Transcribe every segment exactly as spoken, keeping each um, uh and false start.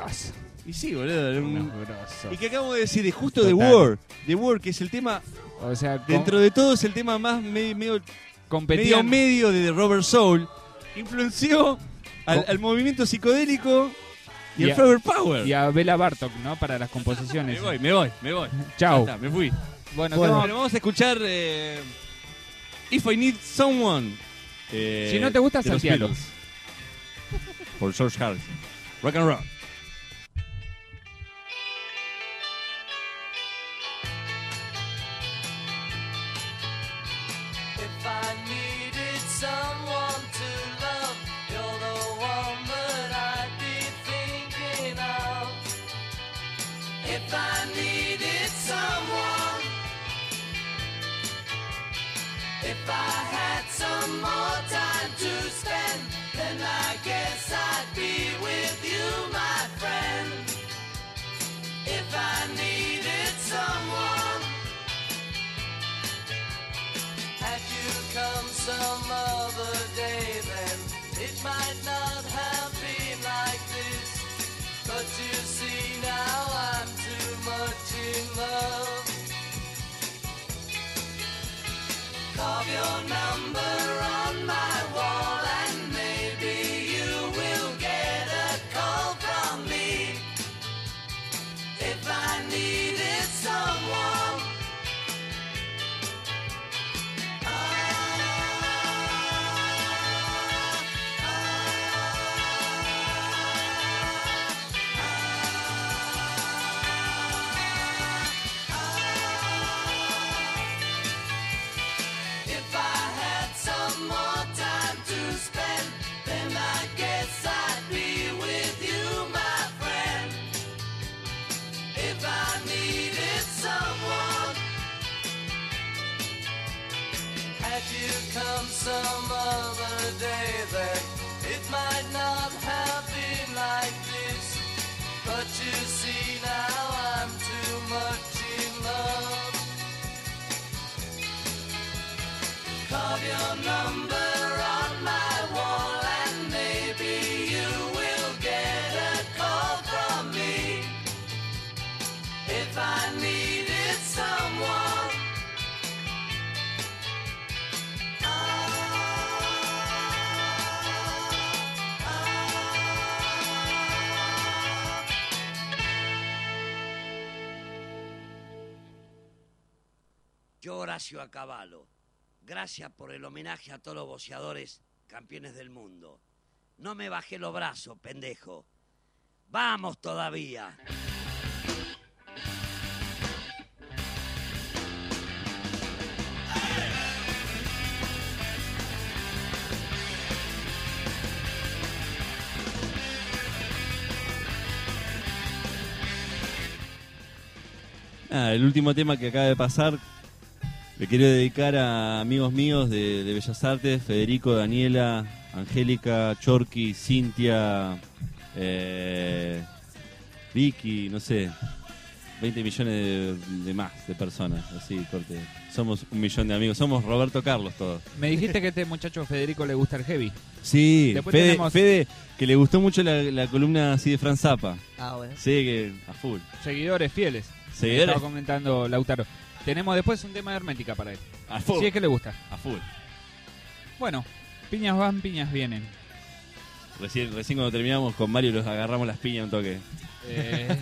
grosso. Y sí, boludo. Era un... Unos grosos. Y que acabamos de decir, de justo Total. The War. The War, que es el tema, O sea, con- dentro de todo, es el tema más medio, medio, medio competían medio de Robert Soul. Influenció al, Co- al movimiento psicodélico y, Y al a- Flower Power. y a Bela Bartok, ¿no? Para las composiciones. Me voy, me voy, me voy. Chau. Ya está, me fui. Bueno, Bueno. ¿qué vamos- Bueno, vamos a escuchar eh, If I Need Someone. eh, Si no te gusta, de los saltealo. Beatles. Por George Harrison. Rock and roll. If I needed someone to love, you're the one that I'd be thinking of. If I needed someone, if I had some more time to spend, then I guess I'd be with you, my friend. If I needed someone, had you come some other day, then it might not have been like this. But you see now I'm too much in love. Carve your number on my wall and maybe you will get a call from me. If I needed someone, if I had some more time to spend, then I guess I'd be with you, my friend. If I needed someone, had you come some other day, then it might not have been like this. But you see now I'm too much in love. Carve your number on my wall and maybe you will get a call from me. If I needed someone, Yo, Horacio Acabalo, gracias por el homenaje a todos los boxeadores campeones del mundo. No me bajé los brazos, pendejo. ¡Vamos todavía! Ah, el último tema que acaba de pasar le quiero dedicar a amigos míos de, de Bellas Artes, Federico, Daniela, Angélica, Chorqui, Cintia, eh, Vicky, no sé, veinte millones de, de más de personas, así, corte. Somos un millón de amigos, somos Roberto Carlos todos. Me dijiste que a este muchacho Federico le gusta el heavy. Sí, Después Fede, tenemos- Fede, que le gustó mucho la, la columna así de Franz Zappa. Ah, bueno. Sí, que a full. Seguidores fieles. Seguidores. Estaba comentando Lautaro. Tenemos después un tema de Hermética para él. A full. Si es que le gusta. A full. Bueno, piñas van, piñas vienen. Recién, recién cuando terminamos con Mario los agarramos las piñas un toque. Eh,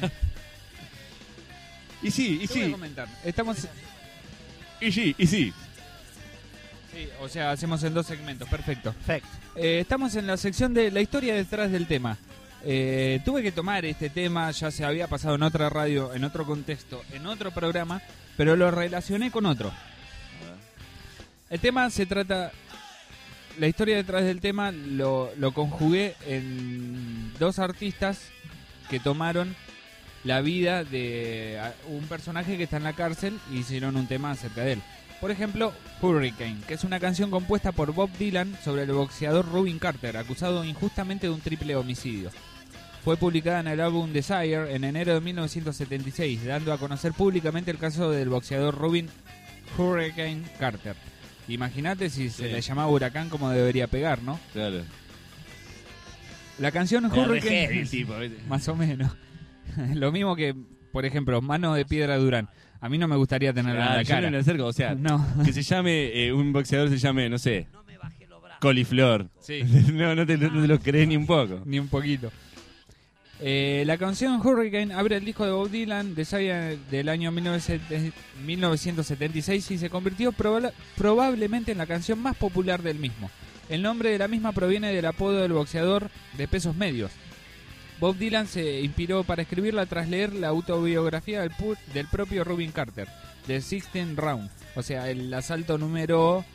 Y sí, y te voy a sí, comentar. Estamos... y sí, y sí. Sí, o sea, hacemos en dos segmentos. Perfecto. Perfecto. Eh, estamos en la sección de la historia detrás del tema. Eh, tuve que tomar este tema, ya se había pasado en otra radio, en otro contexto, en otro programa, pero lo relacioné con otro. El tema se trata... La historia detrás del tema lo, lo conjugué en dos artistas que tomaron la vida de a- un personaje que está en la cárcel y hicieron un tema acerca de él. Por ejemplo, Hurricane, que es una canción compuesta por Bob Dylan sobre el boxeador Rubin Carter, acusado injustamente de un triple homicidio. Fue publicada en el álbum Desire en enero de mil novecientos setenta y seis, dando a conocer públicamente el caso del boxeador Rubin Hurricane Carter. Imagínate si se Sí. le llamaba huracán como debería pegar, ¿no? Claro. La canción Era re Hurricane, heavy el tipo, ¿viste? más o menos. Lo mismo que, por ejemplo, Mano de Piedra Durán. A mí no me gustaría tenerla Ah, en la yo cara. no me acerco, o sea, No. que se llame, eh, un boxeador se llame, no sé, coliflor. Sí. no, no te, no te lo crees ni un poco. Ni un poquito. Eh, la canción Hurricane abre el disco de Bob Dylan de Saya del año mil novecientos setenta y seis y se convirtió proba- probablemente en la canción más popular del mismo. El nombre de la misma proviene del apodo del boxeador de pesos medios. Bob Dylan se inspiró para escribirla tras leer la autobiografía del, pu- del propio Rubin Carter, de Sixteen Round, o sea, el asalto número...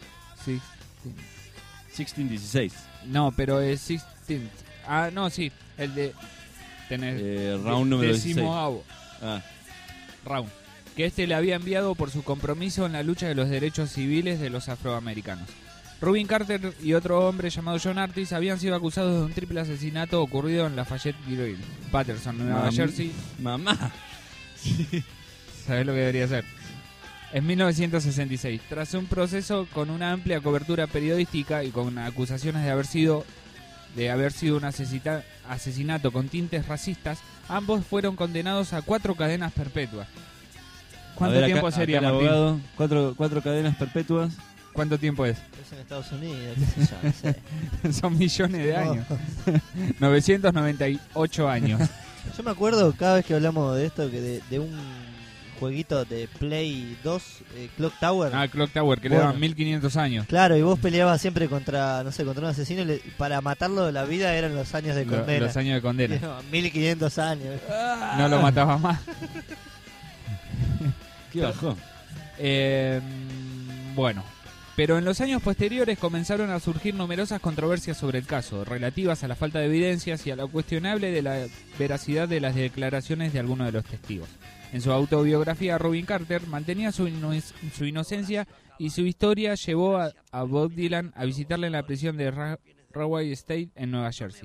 sexteen dieciséis. No, pero es Sixteen... Ah, no, sí, el de... Tenés Eh, round número dieciséis. decimoavo Ah, round, que este le había enviado por su compromiso en la lucha de los derechos civiles de los afroamericanos. Rubin Carter y otro hombre llamado John Artis habían sido acusados de un triple asesinato ocurrido en Lafayette Grill, Patterson, Nueva mam- Jersey. Mamá. ¿Sabés lo que debería ser? En mil novecientos sesenta y seis, tras un proceso con una amplia cobertura periodística y con acusaciones de haber sido de haber sido un asesita- asesinato con tintes racistas, ambos fueron condenados a cuatro cadenas perpetuas. ¿Cuánto A ver, tiempo acá- sería, acá el Martín? abogado, cuatro, cuatro cadenas perpetuas. ¿Cuánto tiempo es? Es en Estados Unidos, qué sé yo, no sé. Son millones de No. años. novecientos noventa y ocho años. Yo me acuerdo cada vez que hablamos de esto, que de, de un jueguito de Play dos, eh, Clock Tower. Ah, Clock Tower, que le Bueno. daban mil quinientos años. Claro, y vos peleabas siempre contra, no sé, contra un asesino y le- para matarlo de la vida eran los años de Lo- condena. los años de condena. No, mil quinientos años. No lo mataba más. ¿Qué bajó? Eh, bueno, pero en los años posteriores comenzaron a surgir numerosas controversias sobre el caso, relativas a la falta de evidencias y a lo cuestionable de la veracidad de las declaraciones de algunos de los testigos. En su autobiografía, Rubin Carter mantenía su, ino- su inocencia y su historia llevó a, a Bob Dylan a visitarle en la prisión de Ra- Rahway State en Nueva Jersey.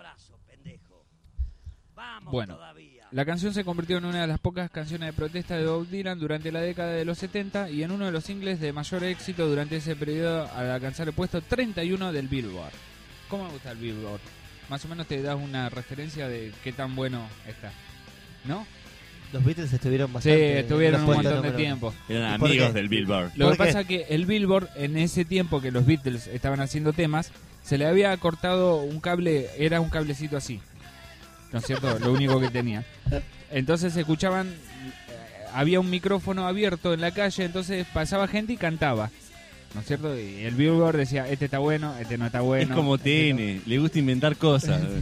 Bueno, la canción se convirtió en una de las pocas canciones de protesta de Bob Dylan durante la década de los setenta y en uno de los singles de mayor éxito durante ese periodo al alcanzar el puesto treinta y uno del Billboard. ¿Cómo me gusta el Billboard? Más o menos te das una referencia de qué tan bueno está, ¿no? Los Beatles estuvieron Sí, bastante. estuvieron un puestos montón de número tiempo. Eran ¿Y por amigos qué? del Billboard. Lo que ¿Por qué? pasa que el Billboard, en ese tiempo que los Beatles estaban haciendo temas, se le había cortado un cable, era un cablecito así, ¿no es cierto? Lo único que tenía. Entonces se escuchaban, eh, había un micrófono abierto en la calle, entonces pasaba gente y cantaba, ¿no es cierto? Y el Billboard decía, este está bueno, este no está bueno. es como este T N, le gusta inventar cosas. no.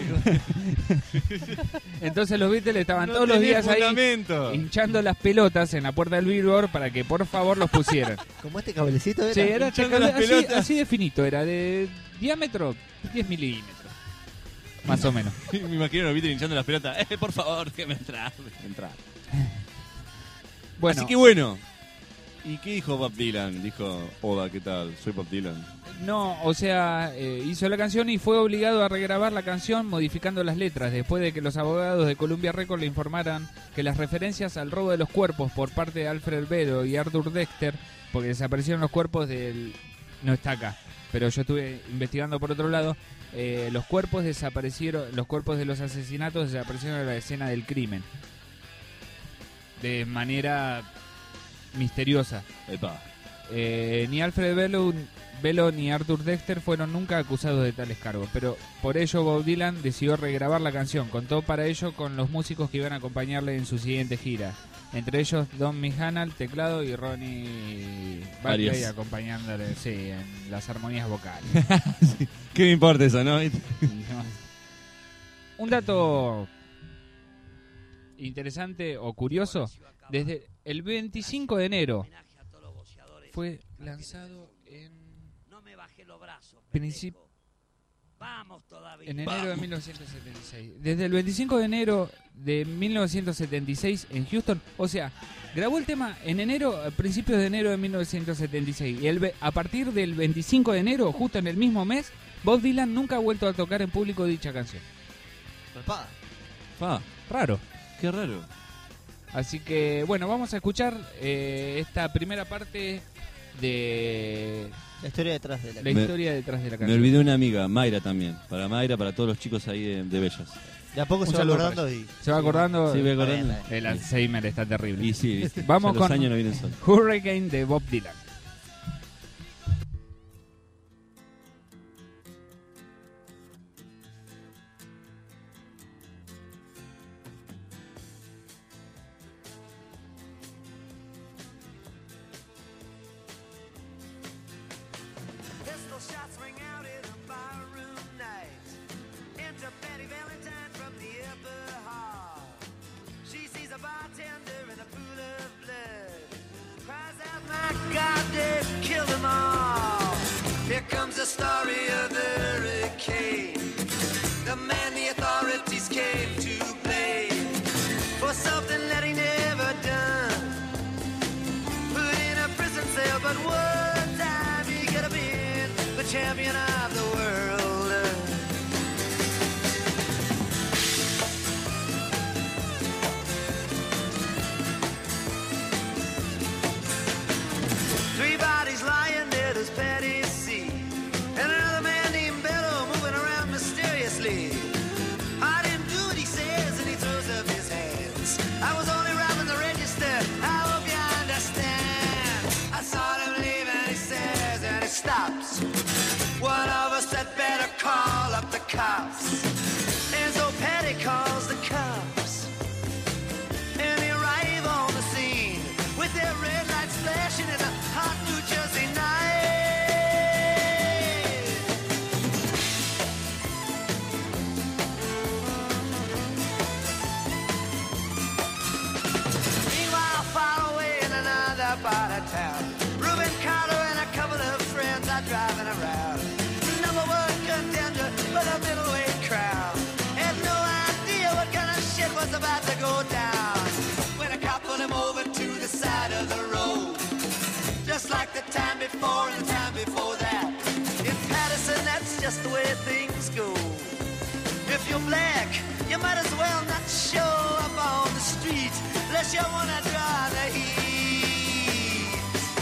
Entonces los Beatles estaban No todos los tenés días ahí fundamento. hinchando las pelotas en la puerta del Billboard para que por favor los pusieran. Como este cablecito era. Sí, era hinchando cable- las así, pelotas. así de finito, era de diámetro diez milímetros, más o menos. Me imagino a los Beatles hinchando las pelotas. Eh, por favor, déjame entrar. entrar. Bueno, Así que bueno. ¿Y qué dijo Bob Dylan? Dijo, hola, ¿qué tal? Soy Bob Dylan. no, o sea, eh, hizo la canción y fue obligado a regrabar la canción modificando las letras después de que los abogados de Columbia Records le informaran que las referencias al robo de los cuerpos por parte de Alfred Bello y Arthur Dexter, porque desaparecieron los cuerpos del... no está acá, pero yo estuve investigando por otro lado, eh, los cuerpos desaparecieron, los cuerpos de los asesinatos desaparecieron de la escena del crimen de manera misteriosa. Epa. Eh, ni Alfred Bello, Bello ni Arthur Dexter fueron nunca acusados de tales cargos, pero por ello Bob Dylan decidió regrabar la canción. Contó para ello con los músicos que iban a acompañarle en su siguiente gira, entre ellos Don Mihana al teclado y Ronnie Barclay Arias. acompañándole, sí, en las armonías vocales. ¿Qué me importa eso, no? Un dato interesante o curioso, desde el veinticinco de enero fue lanzado en principio en enero de mil novecientos setenta y seis. Desde el veinticinco de enero de mil novecientos setenta y seis en Houston, o sea, grabó el tema en enero, a principios de enero de mil novecientos setenta y seis. Y el, ve- a partir del veinticinco de enero, justo en el mismo mes, Bob Dylan nunca ha vuelto a tocar en público dicha canción. Papá. Pa, Raro. qué raro. Así que, bueno, vamos a escuchar eh, esta primera parte de La historia detrás de la la Me- historia detrás de la Me canción. olvidé una amiga, Mayra también. Para Mayra, para todos los chicos ahí de, de Bellas. De a poco Un se va saludo acordando para y... ¿Se va acordando? Sí, voy Está bien, acordando. está El Alzheimer está terrible. Y sí, viste. Vamos Ya los con- años no vienen solos. Hurricane de Bob Dylan. Pistol shots ring out in a barroom night. Enter Betty Valentine from the upper hall. She sees a bartender in a pool of blood. Cries out, my God, they've killed them all. Here comes the story of the hurricane. The man the authorities came to blame for something that he never done. Put in a prison cell, but one time he could have been the champion of the world. Three bodies lying dead as Patty C. And another man named Bello moving around mysteriously. I didn't do what he says, and he throws up his hands. I was only robbing the register, I hope you understand. I saw him leave and he says, and he stops. One of us had better call up the cops. And so Patty calls the cops. And they arrive on the scene with their red lights flashing in a hot New Jersey night. Meanwhile, far away in another part of town, Reuben Carter and a couple of friends are driving around. Number one contender for the middleweight crown. Had no idea what kind of shit was about to go down. When a cop pulled him over to the side of the road, just like the time before and the time before that. In Patterson, that's just the way things go. If you're black, you might as well not show up on the street unless you wanna draw the heat.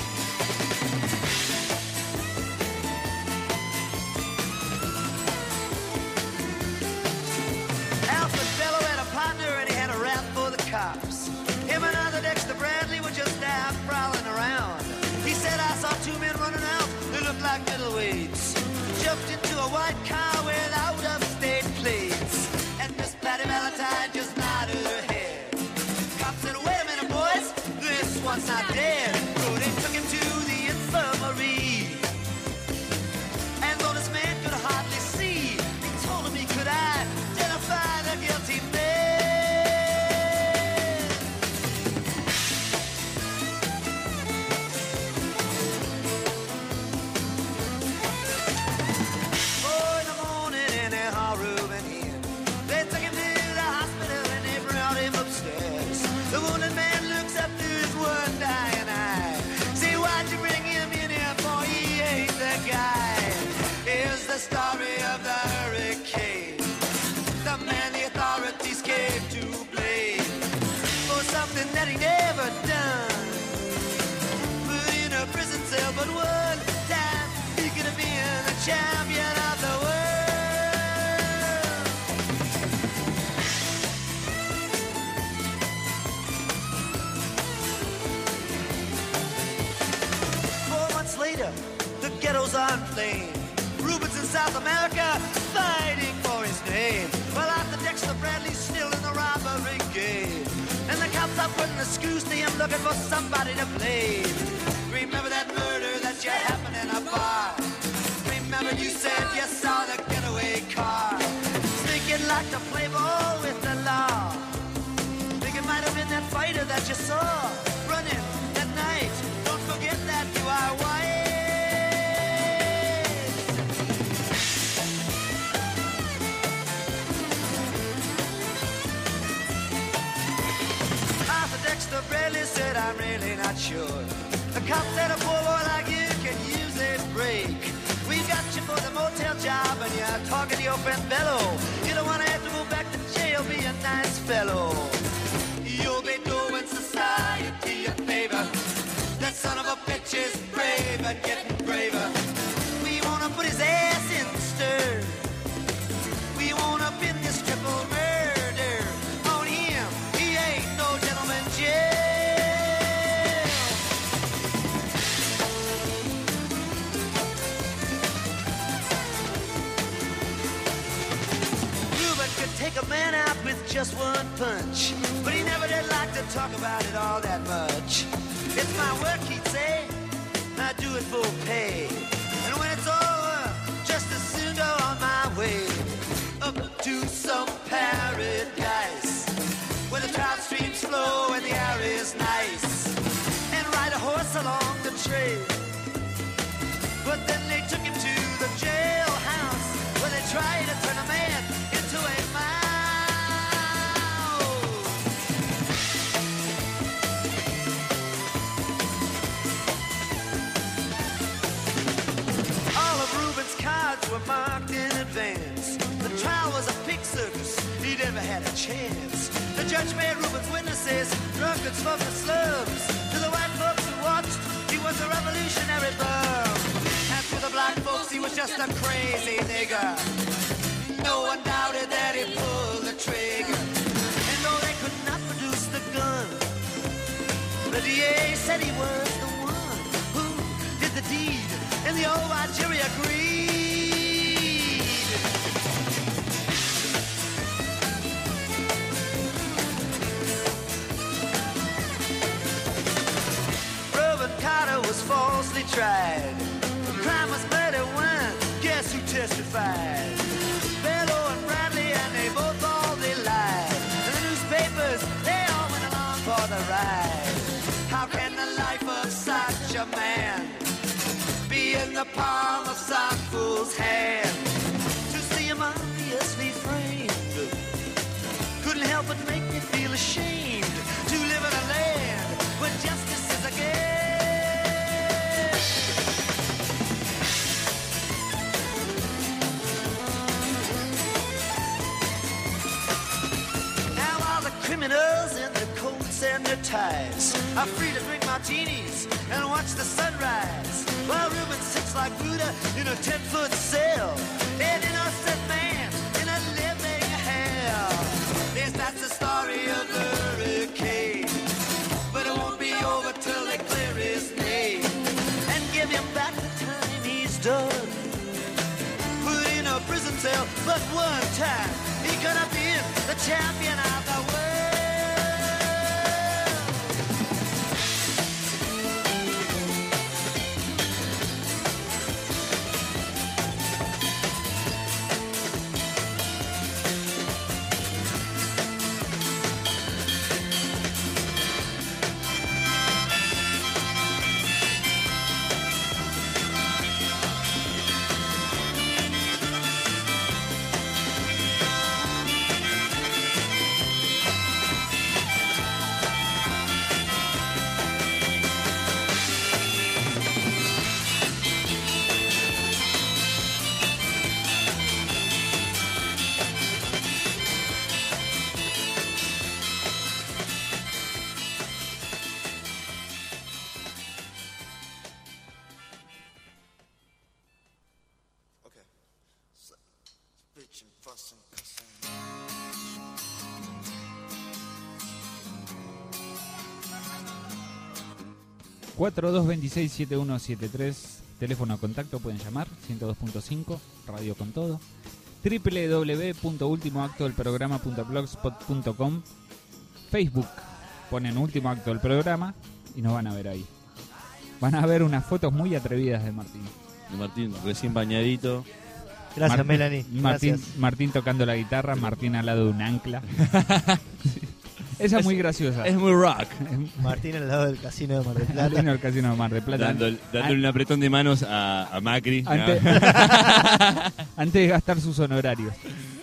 Alfred Bello had a partner and he had a rap for the cops. Him and other Dexter Bradley were just out prowling around. He said, I saw two men running out who looked like middleweights. Jumped into a white car with out-of-state plates. And Miss Patty Valentine just nodded her head. Cop said, wait a minute, boys, this one's not dead. So they took him to the infirmary. And though this man could hardly see, they told him he could identify the guilty man. Four in the morning in a hall room and in. They took him to the hospital and they brought him upstairs. The wounded man looks up to his one dying eye. Say, why'd you bring him in here for? He ain't the guy. Here's the story of the hurricane. The man the authorities came to blame for something that he never done. Put in a prison cell, but one time he could have been the champion of the world. Four months later, the ghettos are inflamed. Rubens in South America fighting for his name. Well, Arthur Dexter Bradley's still in the robbery game. And the cops are putting the screws to him looking for somebody to blame. Remember that murder that you happened in a bar? Remember you said you saw the getaway car? Thinking like to play ball with the law. Think it might have been that fighter that you saw running that night. Don't forget that you are white. Arthur Dexter Bradley said, I'm really not sure. The cop said a poor boy like you can use a break. We got you for the motel job and you're talking to your friend Bello. You don't want to have to go back to jail, be a nice fellow. You'll be doing society a favor. That son of a bitch is brave. just one punch. But he never did like to talk about it all that much. It's my work, he'd say, I do it for pay. And when it's over, just as soon go on my way. Up to some paradise, where the trout streams flow and the air is nice. And ride a horse along the trail. But then they took him to the jailhouse, where they tried to turn a man into a were marked in advance. The trial was a pig circus, he never had a chance. The judge made Reuben's witnesses drunkards from the slums. To the white folks who watched, he was a revolutionary bum. And to the black folks, he was just a crazy nigger. No one doubted that he pulled the trigger. And though they could not produce the gun, the D A said he was the one who did the deed. And the old white jury agreed. Was falsely tried. The crime was murder one. Guess who testified? Bellow and Bradley, and they both all they lied. And the newspapers, they all went along for the ride. How can the life of such a man be in the palm of some fool's hand? To see him obviously framed couldn't help but make me feel ashamed to live in a land where justice is a game. Criminals in their coats and their ties are free to drink martinis and watch the sunrise, while Reuben sits like Buddha in a ten-foot cell, an innocent man in a living hell. Yes, that's the story of the hurricane, but it won't be over till they clear his name and give him back the time he's done. Put in a prison cell, but one time he could have been the champion of the world. cuatro dos dos seis siete uno siete tres, teléfono de contacto, pueden llamar, ciento dos punto cinco, radio con todo, doble u doble u doble u punto último acto del programa punto blogspot punto com, Facebook, ponen último acto del programa y nos van a ver ahí. Van a ver unas fotos muy atrevidas de Martín. De Martín, recién bañadito. Gracias, Martín, Melanie. Martín, Gracias. Martín tocando la guitarra, Martín al lado de un ancla. Esa es muy graciosa. Es muy rock. Martín al lado del casino de Mar del Plata. Martín al casino de Mar del Plata. Dándole, dándole un apretón de manos a, a Macri. Antes, ¿no? antes de gastar sus honorarios.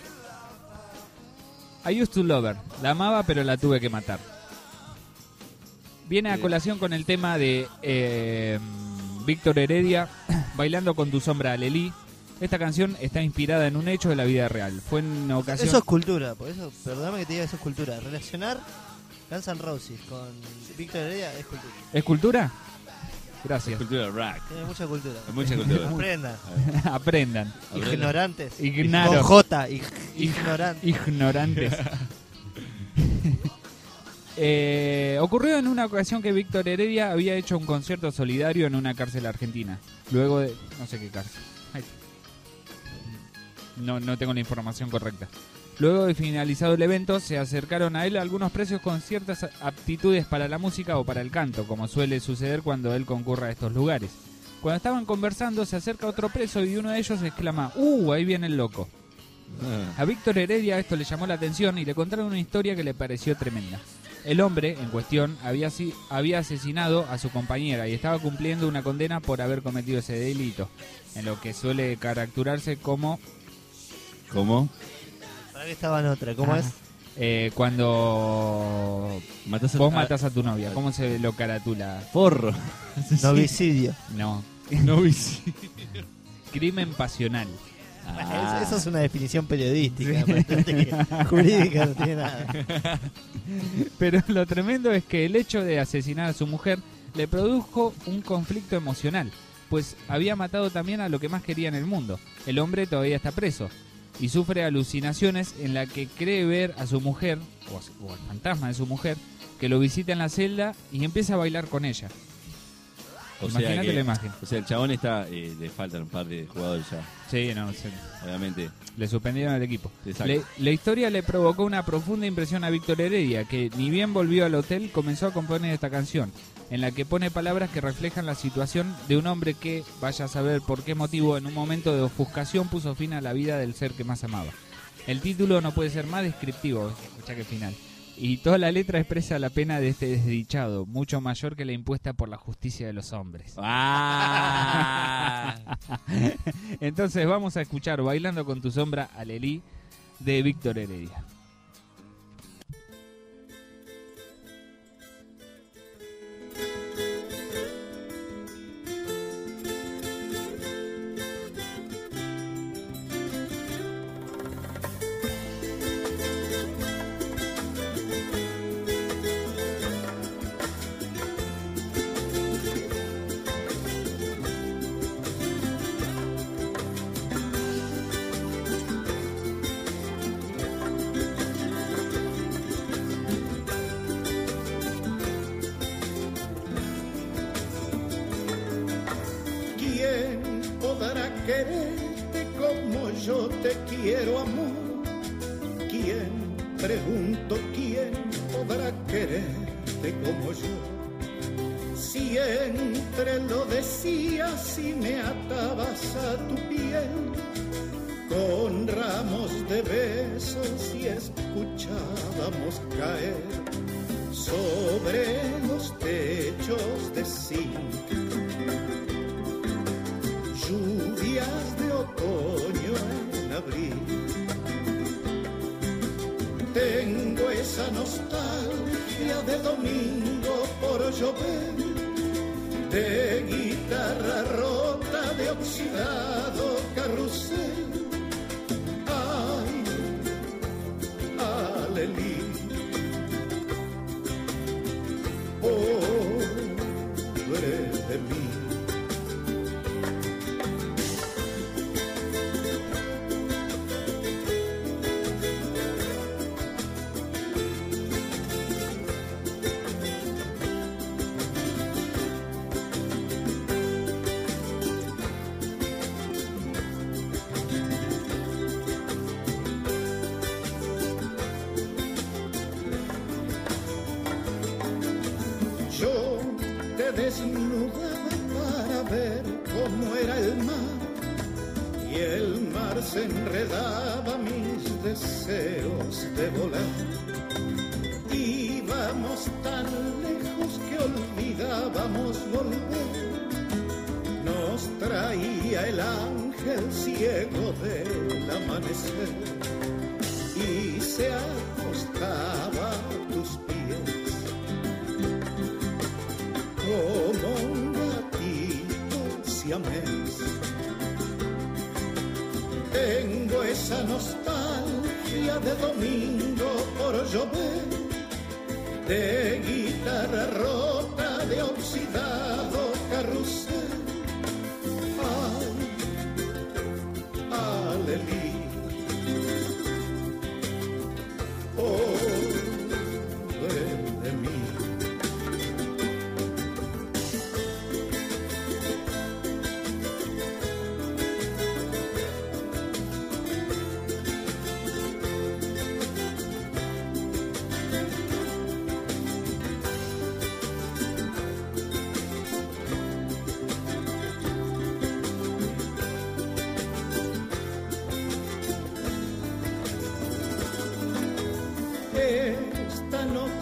I used to love her. La amaba, pero la tuve que matar. Viene a colación con el tema de eh, Víctor Heredia, Bailando con tu sombra, Alelí. Esta canción está inspirada en un hecho de la vida real. Fue en una ocasión... Eso es cultura, por eso, perdóname que te diga, eso es cultura. Relacionar Guns N' Roses con Víctor Heredia es cultura. ¿Es cultura? Gracias. Es cultura rock. Tiene mucha cultura. Es mucha cultura. Aprendan. Aprendan. Ignorantes. Ignaro. Con J, ig- ignorantes. Ignorantes. eh, ocurrió en una ocasión que Víctor Heredia había hecho un concierto solidario en una cárcel argentina. Luego de... no sé qué cárcel. Ay. No, no tengo la información correcta. Luego de finalizado el evento, se acercaron a él algunos presos con ciertas aptitudes para la música o para el canto, como suele suceder cuando él concurra a estos lugares. Cuando estaban conversando, se acerca otro preso y uno de ellos exclama: ¡Uh, ahí viene el loco! A Víctor Heredia esto le llamó la atención y le contaron una historia que le pareció tremenda. El hombre en cuestión había, si, había asesinado a su compañera y estaba cumpliendo una condena por haber cometido ese delito, en lo que suele caracterizarse como... ¿Cómo? Para que estaba en otra, ¿cómo Ah, es? eh, cuando Matás a, vos matás a tu novia, ¿cómo se lo caratula? Forro. Novicidio. No, No bici. crimen pasional. Ah. Es- Eso es una definición periodística, bastante que jurídica no tiene nada. Pero lo tremendo es que el hecho de asesinar a su mujer le produjo un conflicto emocional, pues había matado también a lo que más quería en el mundo. El hombre todavía está preso y sufre alucinaciones en la que cree ver a su mujer, o, a- o al fantasma de su mujer, que lo visita en la celda y empieza a bailar con ella. O sea Imagínate que- la imagen. O sea, el chabón está, eh, le faltan un par de jugadores ya, Sí, no, se- obviamente. le suspendieron al equipo. Exacto. Le- la historia le provocó una profunda impresión a Víctor Heredia, que ni bien volvió al hotel comenzó a componer esta canción, en la que pone palabras que reflejan la situación de un hombre que, vaya a saber por qué motivo, en un momento de ofuscación puso fin a la vida del ser que más amaba. El título no puede ser más descriptivo, escuchá que final. Y toda la letra expresa la pena de este desdichado, mucho mayor que la impuesta por la justicia de los hombres. Ah. Entonces vamos a escuchar Bailando con tu sombra, Alelí, de Víctor Heredia. ¿Quién podrá quererte como yo te quiero, amor? ¿Quién, pregunto, quién podrá quererte como yo? Siempre lo decías y me atabas a tu piel con ramos de besos y escuchábamos caer sobre los techos de zinc lluvias de otoño en abril. Tengo esa nostalgia de domingo por llover, de guitarra rota, de oxidado carrusel. Ay, Alelí, pobre de mí. Yo te desnudaba para ver cómo era el mar y el mar se enredaba mis deseos de volar. Íbamos tan lejos que olvidábamos volver. Nos traía el ángel ciego del amanecer y se acostaba a tus pies como un gatito siamés. Tengo esa nostalgia de domingo por llover, de guitarra rota, de oxidado carrusel. Ay, Alelí, pobre de mí.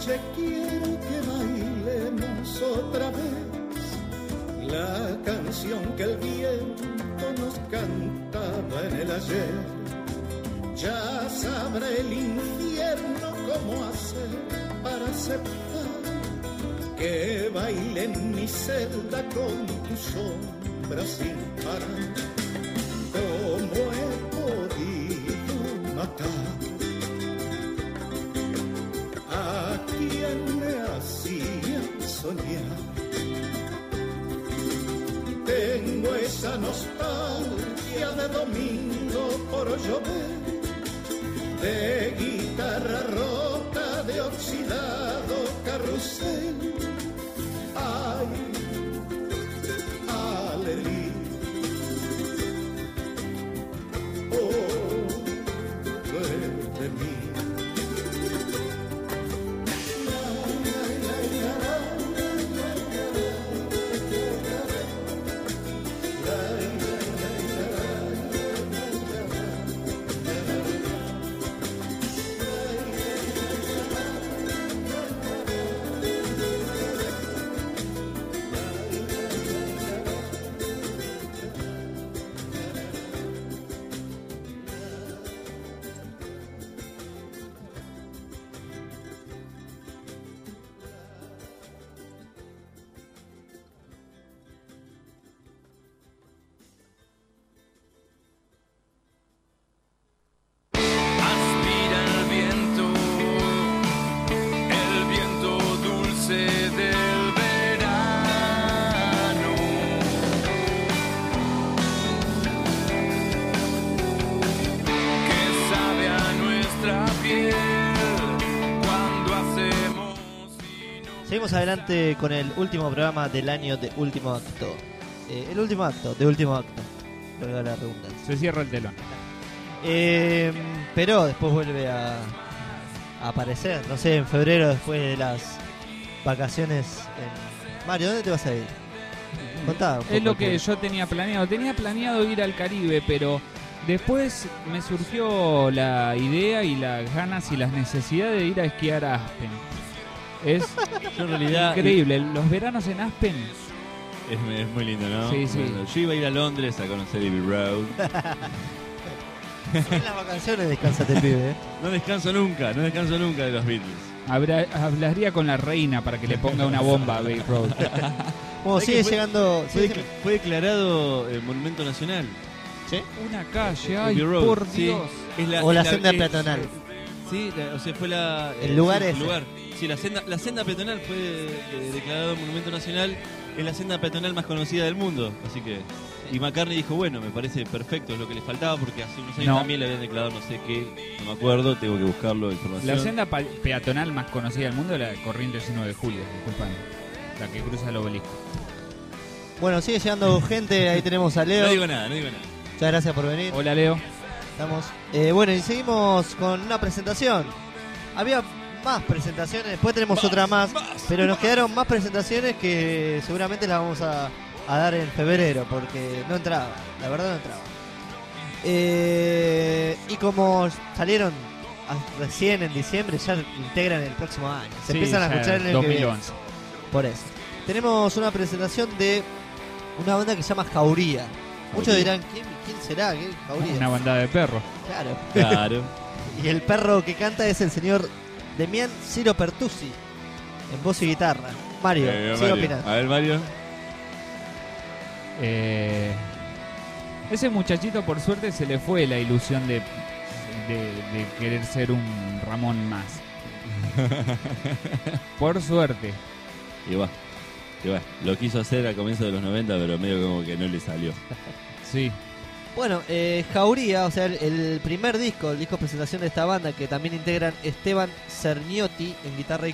noche quiero que bailemos otra vez la canción que el viento nos cantaba en el ayer. Ya sabrá el infierno cómo hacer para aceptar que baile en mi celda con tu sombra sin parar. ¿Cómo he podido matar a quien me hacía soñar? Tengo esa nostalgia de domingo por llover, de guitarra rota, de oxidado carrusel. Ay, alelí, oh, de mí. Seguimos adelante con el último programa del año de Último Acto. Eh, el último acto, de Último Acto. Luego la redundancia. Se cierra el telón. Eh, pero después vuelve a, a aparecer. No sé, en febrero, después de las vacaciones. En... Mario, ¿dónde te vas a ir? Contá un poco Es lo que tú. yo tenía planeado. Tenía planeado ir al Caribe, pero después me surgió la idea y las ganas y las necesidades de ir a esquiar a Aspen. Es Yo en realidad increíble. Los veranos en Aspen. es, es muy lindo, ¿no? Sí, sí. Bueno, yo iba a ir a Londres a conocer Abbey Road. En las vacaciones descansate el pibe, ¿eh? No descanso nunca, no descanso nunca de los Beatles. Habrá- hablaría con la reina para que le ponga una bomba a Bay Road. Bueno, ¿Sabés sigue que fue- llegando. Fue, sigue- dec- fue declarado eh, Monumento Nacional. ¿Sí? Una calle, ay, Abbey Road, por sí. Dios. Es O la es senda es- peatonal. Sí, la- o sea, fue la... El eh, lugar sí, ese. el lugar. Sí, la senda, la senda peatonal fue eh, declarado Monumento Nacional. Es la senda peatonal más conocida del mundo. Así que... Y McCartney dijo, bueno, me parece perfecto, es lo que le faltaba, porque hace unos años No. también le habían declarado no sé qué, no me acuerdo, tengo que buscarlo, información. La senda pa- peatonal más conocida del mundo es la Corrientes uno de julio, disculpame. La que cruza el obelisco. Bueno, sigue llegando gente. Ahí tenemos a Leo. No digo nada, no digo nada. Muchas gracias por venir. Hola, Leo. Estamos. Eh, bueno, y seguimos con una presentación. Había más presentaciones, después tenemos otra más, pero nos quedaron más presentaciones que seguramente las vamos a, a dar en febrero, porque no entraba, la verdad no entraba. Eh, y como salieron a- recién en diciembre, ya integran el próximo año. Se Sí, empiezan a ya escuchar en el dos que mil viene. once. Por eso. Tenemos una presentación de una banda que se llama Jauría. Muchos Jauría. dirán, ¿quién, quién será? ¿Qué Jauría? Una bandada de perros. Claro. Claro. Y el perro que canta es el señor Demián Ciro Pertusi, en voz y guitarra. Mario, Eh, sigue Mario. opinando. A ver, Mario. Eh, ese muchachito, por suerte, se le fue la ilusión de, de, de querer ser un Ramón más. Por suerte. Y va. Y va. Lo quiso hacer a comienzos de los noventa, pero medio como que no le salió. Sí. Bueno, eh, Jauría, o sea, el, el primer disco, el disco presentación de esta banda, que también integran Esteban Cerniotti en guitarra y